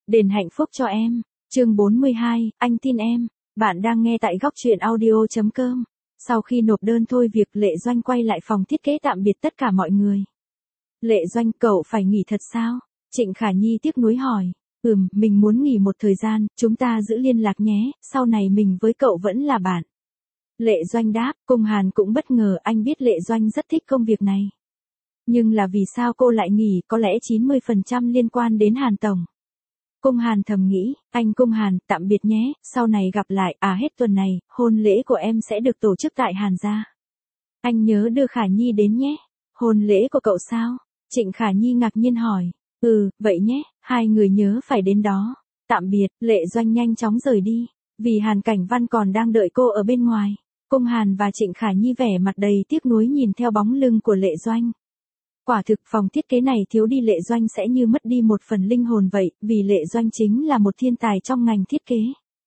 Đền hạnh phúc cho em. Chương 42, anh tin em. Bạn đang nghe tại góc truyện audio.com. Sau khi nộp đơn thôi việc, Lệ Doanh quay lại phòng thiết kế tạm biệt tất cả mọi người. Lệ Doanh, cậu phải nghỉ thật sao? Trịnh Khả Nhi tiếc nuối hỏi. Mình muốn nghỉ một thời gian, chúng ta giữ liên lạc nhé, sau này mình với cậu vẫn là bạn. Lệ Doanh đáp. Cung Hàn cũng bất ngờ, anh biết Lệ Doanh rất thích công việc này. Nhưng là vì sao cô lại nghỉ, có lẽ 90% liên quan đến Hàn Tổng. Cung Hàn thầm nghĩ. Anh Cung Hàn, tạm biệt nhé, sau này gặp lại. Hết tuần này, hôn lễ của em sẽ được tổ chức tại Hàn gia. Anh nhớ đưa Khả Nhi đến nhé. Hôn lễ của cậu sao? Trịnh Khả Nhi ngạc nhiên hỏi. Vậy nhé, hai người nhớ phải đến đó. Tạm biệt. Lệ Doanh nhanh chóng rời đi, vì Hàn Cảnh Văn còn đang đợi cô ở bên ngoài. Cung Hàn và Trịnh Khả Nhi vẻ mặt đầy tiếc nuối nhìn theo bóng lưng của Lệ Doanh. Quả thực phòng thiết kế này thiếu đi Lệ Doanh sẽ như mất đi một phần linh hồn vậy, vì Lệ Doanh chính là một thiên tài trong ngành thiết kế.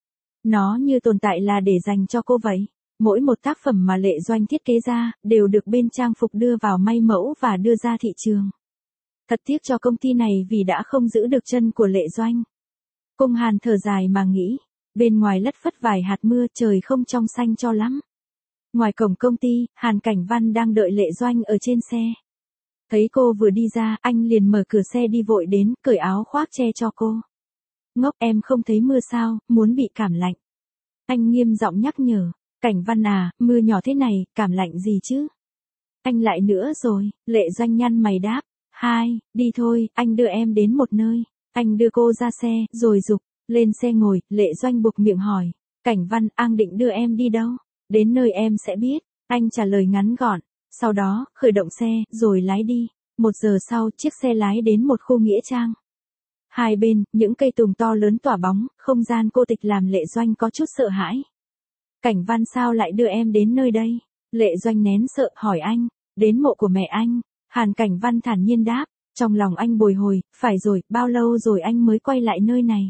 Nó như tồn tại là để dành cho cô vậy. Mỗi một tác phẩm mà Lệ Doanh thiết kế ra, đều được bên trang phục đưa vào may mẫu và đưa ra thị trường. Thật tiếc cho công ty này vì đã không giữ được chân của Lệ Doanh. Cung Hàn thở dài mà nghĩ. Bên ngoài lất phất vài hạt mưa, trời không trong xanh cho lắm. Ngoài cổng công ty, Hàn Cảnh Văn đang đợi Lệ Doanh ở trên xe. Thấy cô vừa đi ra, anh liền mở cửa xe đi vội đến, cởi áo khoác che cho cô. Ngốc, em không thấy mưa sao, muốn bị cảm lạnh. Anh nghiêm giọng nhắc nhở. Cảnh Văn à, mưa nhỏ thế này, cảm lạnh gì chứ? Anh lại nữa rồi. Lệ Doanh nhăn mày đáp. Đi thôi, anh đưa em đến một nơi. Anh đưa cô ra xe, rồi giục. Lên xe ngồi. Lệ Doanh buộc miệng hỏi. Cảnh Văn, anh định đưa em đi đâu? Đến nơi em sẽ biết. Anh trả lời ngắn gọn. Sau đó, khởi động xe, rồi lái đi. 1 giờ sau, chiếc xe lái đến một khu nghĩa trang. Hai bên, những cây tùng to lớn tỏa bóng, không gian cô tịch làm Lệ Doanh có chút sợ hãi. Cảnh Văn, sao lại đưa em đến nơi đây? Lệ Doanh nén sợ, hỏi anh. Đến mộ của mẹ anh. Hàn Cảnh Văn thản nhiên đáp. Trong lòng anh bồi hồi. Phải rồi, bao lâu rồi anh mới quay lại nơi này?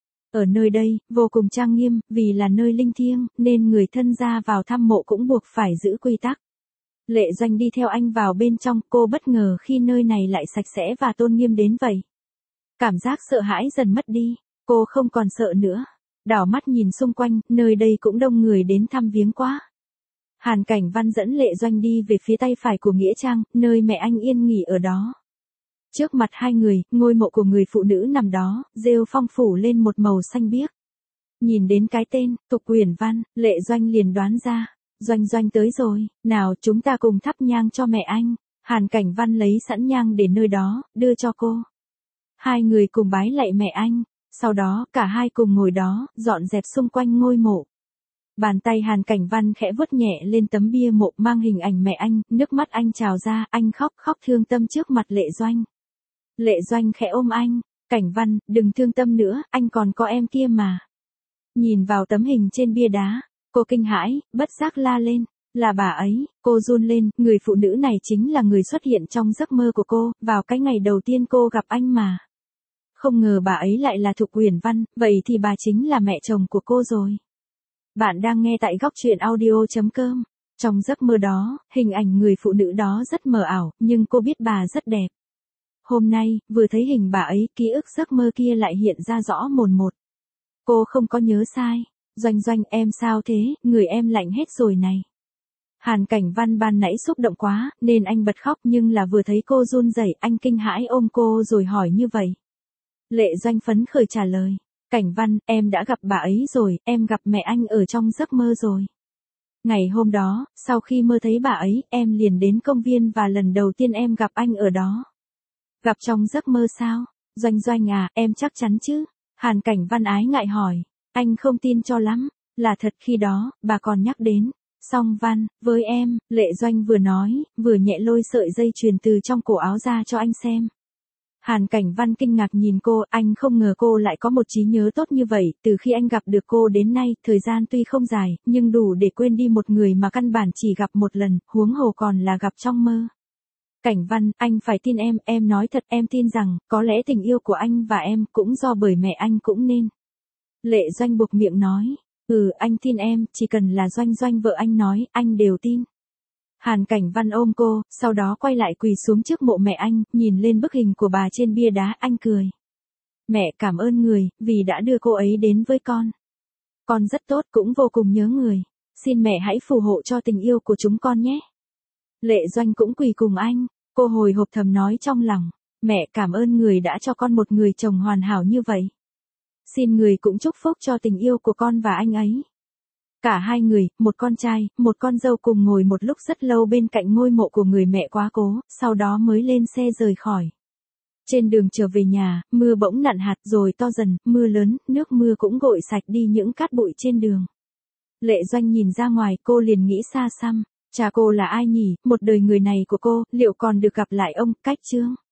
Ở nơi đây, vô cùng trang nghiêm, vì là nơi linh thiêng, nên người thân ra vào thăm mộ cũng buộc phải giữ quy tắc. Lệ Doanh đi theo anh vào bên trong, cô bất ngờ khi nơi này lại sạch sẽ và tôn nghiêm đến vậy. Cảm giác sợ hãi dần mất đi, cô không còn sợ nữa. Đảo mắt nhìn xung quanh, nơi đây cũng đông người đến thăm viếng quá. Hàn Cảnh Văn dẫn Lệ Doanh đi về phía tay phải của nghĩa trang, nơi mẹ anh yên nghỉ ở đó. Trước mặt hai người, ngôi mộ của người phụ nữ nằm đó, rêu phong phủ lên một màu xanh biếc. Nhìn đến cái tên, Tục Uyển Văn, Lệ Doanh liền đoán ra. Doanh tới rồi, nào chúng ta cùng thắp nhang cho mẹ anh. Hàn Cảnh Văn lấy sẵn nhang để nơi đó, đưa cho cô. Hai người cùng bái lạy mẹ anh, sau đó cả hai cùng ngồi đó, dọn dẹp xung quanh ngôi mộ. Bàn tay Hàn Cảnh Văn khẽ vuốt nhẹ lên tấm bia mộ mang hình ảnh mẹ anh, nước mắt anh trào ra, anh khóc thương tâm trước mặt Lệ Doanh. Lệ Doanh khẽ ôm anh. Cảnh Văn, đừng thương tâm nữa, anh còn có em kia mà. Nhìn vào tấm hình trên bia đá, cô kinh hãi, bất giác la lên. Là bà ấy. Cô run lên, người phụ nữ này chính là người xuất hiện trong giấc mơ của cô, vào cái ngày đầu tiên cô gặp anh mà. Không ngờ bà ấy lại là Thục Uyển Văn, vậy thì bà chính là mẹ chồng của cô rồi. Bạn đang nghe tại góc truyện audio.com. Trong giấc mơ đó, hình ảnh người phụ nữ đó rất mờ ảo, nhưng cô biết bà rất đẹp. Hôm nay, vừa thấy hình bà ấy, ký ức giấc mơ kia lại hiện ra rõ mồn một. Cô không có nhớ sai. Doanh, em sao thế, người em lạnh hết rồi này. Hàn Cảnh Văn ban nãy xúc động quá, nên anh bật khóc, nhưng là vừa thấy cô run rẩy, anh kinh hãi ôm cô rồi hỏi như vậy. Lệ Doanh phấn khởi trả lời. Cảnh Văn, em đã gặp bà ấy rồi, em gặp mẹ anh ở trong giấc mơ rồi. Ngày hôm đó, sau khi mơ thấy bà ấy, em liền đến công viên và lần đầu tiên em gặp anh ở đó. Gặp trong giấc mơ sao? Doanh à, em chắc chắn chứ? Hàn Cảnh Văn ái ngại hỏi. Anh không tin cho lắm. Là thật, khi đó, bà còn nhắc đến. Song Văn, với em. Lệ Doanh vừa nói, vừa nhẹ lôi sợi dây chuyền từ trong cổ áo ra cho anh xem. Hàn Cảnh Văn kinh ngạc nhìn cô, anh không ngờ cô lại có một trí nhớ tốt như vậy, từ khi anh gặp được cô đến nay, thời gian tuy không dài, nhưng đủ để quên đi một người mà căn bản chỉ gặp một lần, huống hồ còn là gặp trong mơ. Cảnh Văn, anh phải tin em nói thật, em tin rằng, có lẽ tình yêu của anh và em cũng do bởi mẹ anh cũng nên. Lệ Doanh buộc miệng nói, anh tin em, chỉ cần là Doanh vợ anh nói, anh đều tin. Hàn Cảnh Văn ôm cô, sau đó quay lại quỳ xuống trước mộ mẹ anh, nhìn lên bức hình của bà trên bia đá, anh cười. Mẹ cảm ơn người, vì đã đưa cô ấy đến với con. Con rất tốt cũng vô cùng nhớ người. Xin mẹ hãy phù hộ cho tình yêu của chúng con nhé. Lệ Doanh cũng quỳ cùng anh. Cô hồi hộp thầm nói trong lòng. Mẹ cảm ơn người đã cho con một người chồng hoàn hảo như vậy. Xin người cũng chúc phúc cho tình yêu của con và anh ấy. Cả hai người, một con trai, một con dâu cùng ngồi một lúc rất lâu bên cạnh ngôi mộ của người mẹ quá cố, sau đó mới lên xe rời khỏi. Trên đường trở về nhà, mưa bỗng nặn hạt rồi to dần, mưa lớn, nước mưa cũng gội sạch đi những cát bụi trên đường. Lệ Doanh nhìn ra ngoài, cô liền nghĩ xa xăm, cha cô là ai nhỉ, một đời người này của cô, liệu còn được gặp lại ông, cách chưa?